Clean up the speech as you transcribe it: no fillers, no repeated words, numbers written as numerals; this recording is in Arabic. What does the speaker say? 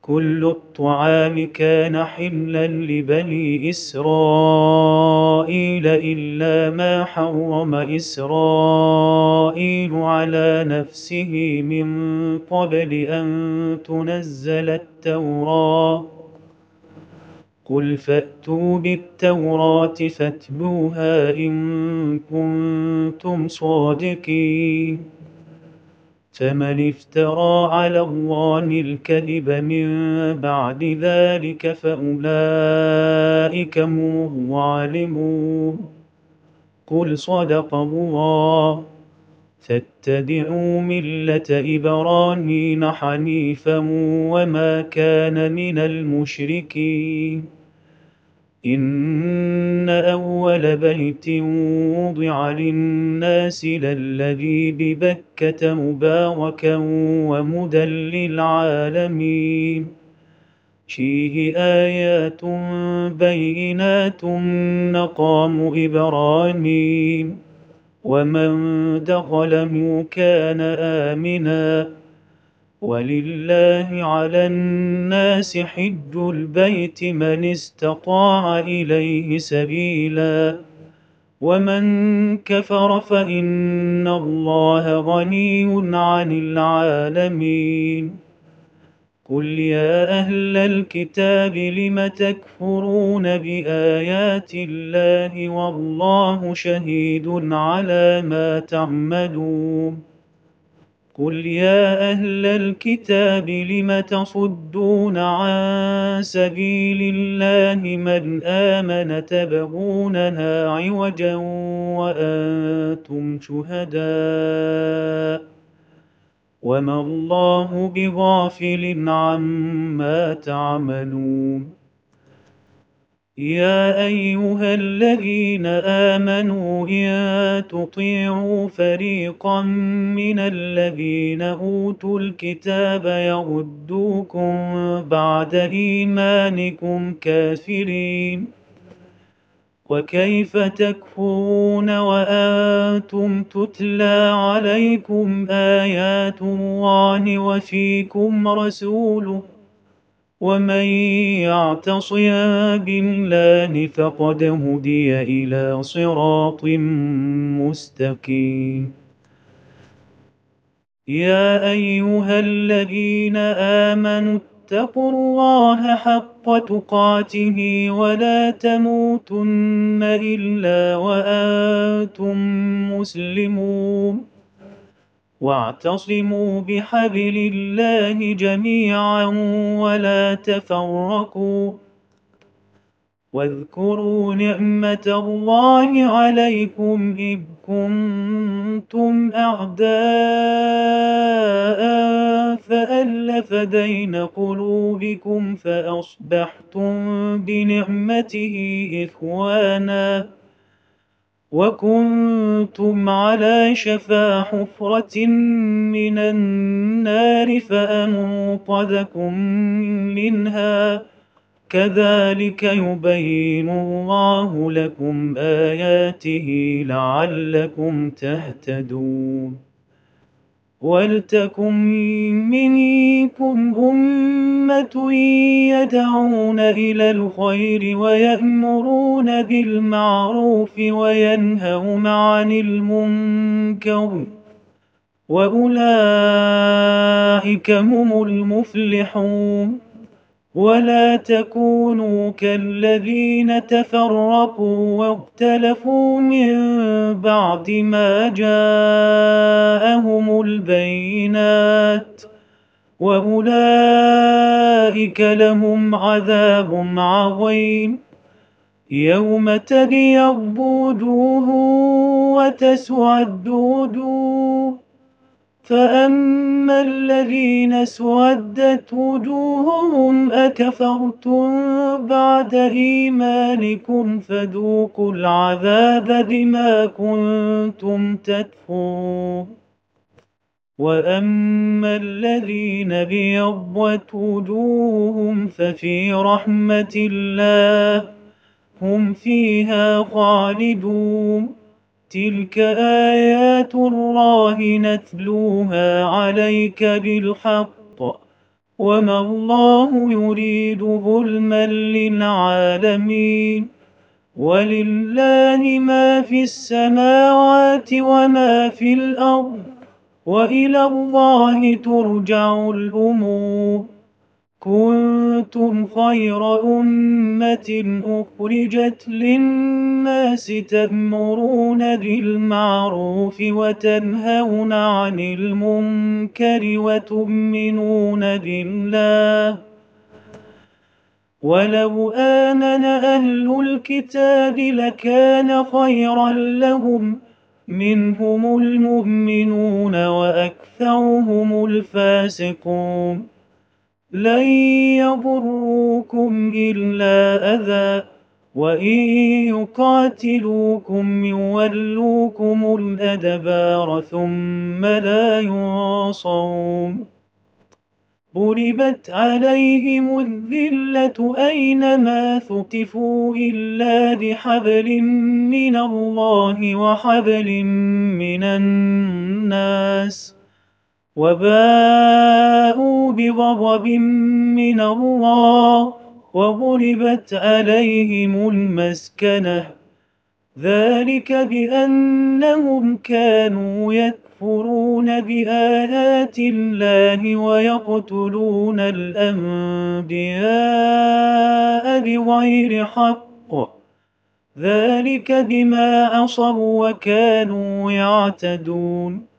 كل الطعام كان حلا لبني إسرائيل إلا ما حرم إسرائيل على نفسه من قبل أن تنزل التوراة. قل فأتوا بالتوراة فاتلوها إن كنتم صادقين. فمن افترى على الله الكذب من بعد ذلك فأولئك هم الظالمون. قل صدق الله. فاتبعوا ملة إبراهيم حنيفا وما كان من المشركين. إن أول بيت وضع للناس للذي ببكة مباركا وهدى للعالمين. فيه آيات بينات مقام إبراهيم ومن دخله كان آمنا. ولله على الناس حج البيت من استطاع إليه سبيلا ومن كفر فإن الله غني عن العالمين. قل يا أهل الكتاب لم تكفرون بآيات الله والله شهيد على ما تعملون. قل يا أهل الكتاب لم تصدون عن سبيل الله من آمن تبغونها عوجا وأنتم شهداء وما الله بغافل عما تعملون. يا أيها الذين آمنوا إن تطيعوا فريقا من الذين أوتوا الكتاب يردوكم بعد إيمانكم كافرين. وكيف تكفرون وأنتم تتلى عليكم آيات الله وفيكم رسوله ومن يعتصم بالله فقد هدي إلى صراط مستقيم. يا أيها الذين آمنوا اتقوا الله حق تقاته ولا تموتن إلا وأنتم مسلمون. واعتصموا بحبل الله جميعا ولا تفرقوا. واذكروا نعمة الله عليكم إذ كنتم أعداء فألف بين قلوبكم فأصبحتم بنعمته إخوانا وكنتم على شفا حفرة من النار فأنقذكم منها. كذلك يبين الله لكم آياته لعلكم تهتدون. ولتكن منكم أمة يدعون إلى الخير ويأمرون بالمعروف وينهون عن المنكر وأولئك هم المفلحون. ولا تكونوا كالذين تفرقوا واختلفوا من بعد ما جاءهم البينات وأولئك لهم عذاب عظيم. يوم تبيض وجوه وتسود وجوه فأما الذين اسودت وجوههم أكفرتم بعد إيمانكم فذوقوا العذاب بما كنتم تكفرون. وأما الذين ابيضت وجوههم ففي رحمة الله هم فيها خالدون. تلك آيات الله نتلوها عليك بالحق وما الله يريد ظلما للعالمين ولله ما في السماوات وما في الأرض وإلى الله ترجع الأمور كنتم خير أمة أخرجت للناس تأمرون بالمعروف وتنهون عن المنكر وتؤمنون بالله ولو آمن أهل الكتاب لكان خيرا لهم منهم المؤمنون وأكثرهم الفاسقون لن يضروكم إلا أذى وإن يقاتلوكم يولوكم الأدبار ثم لا ينصرون ضربت عليهم الذلة أينما ثقفوا إلا بحبل من الله وحبل من الناس وباءوا بغضب من الله وضربت عليهم المسكنة ذلك بأنهم كانوا يكفرون بآيات الله ويقتلون الأنبياء بغير حق ذلك بما عصوا وكانوا يعتدون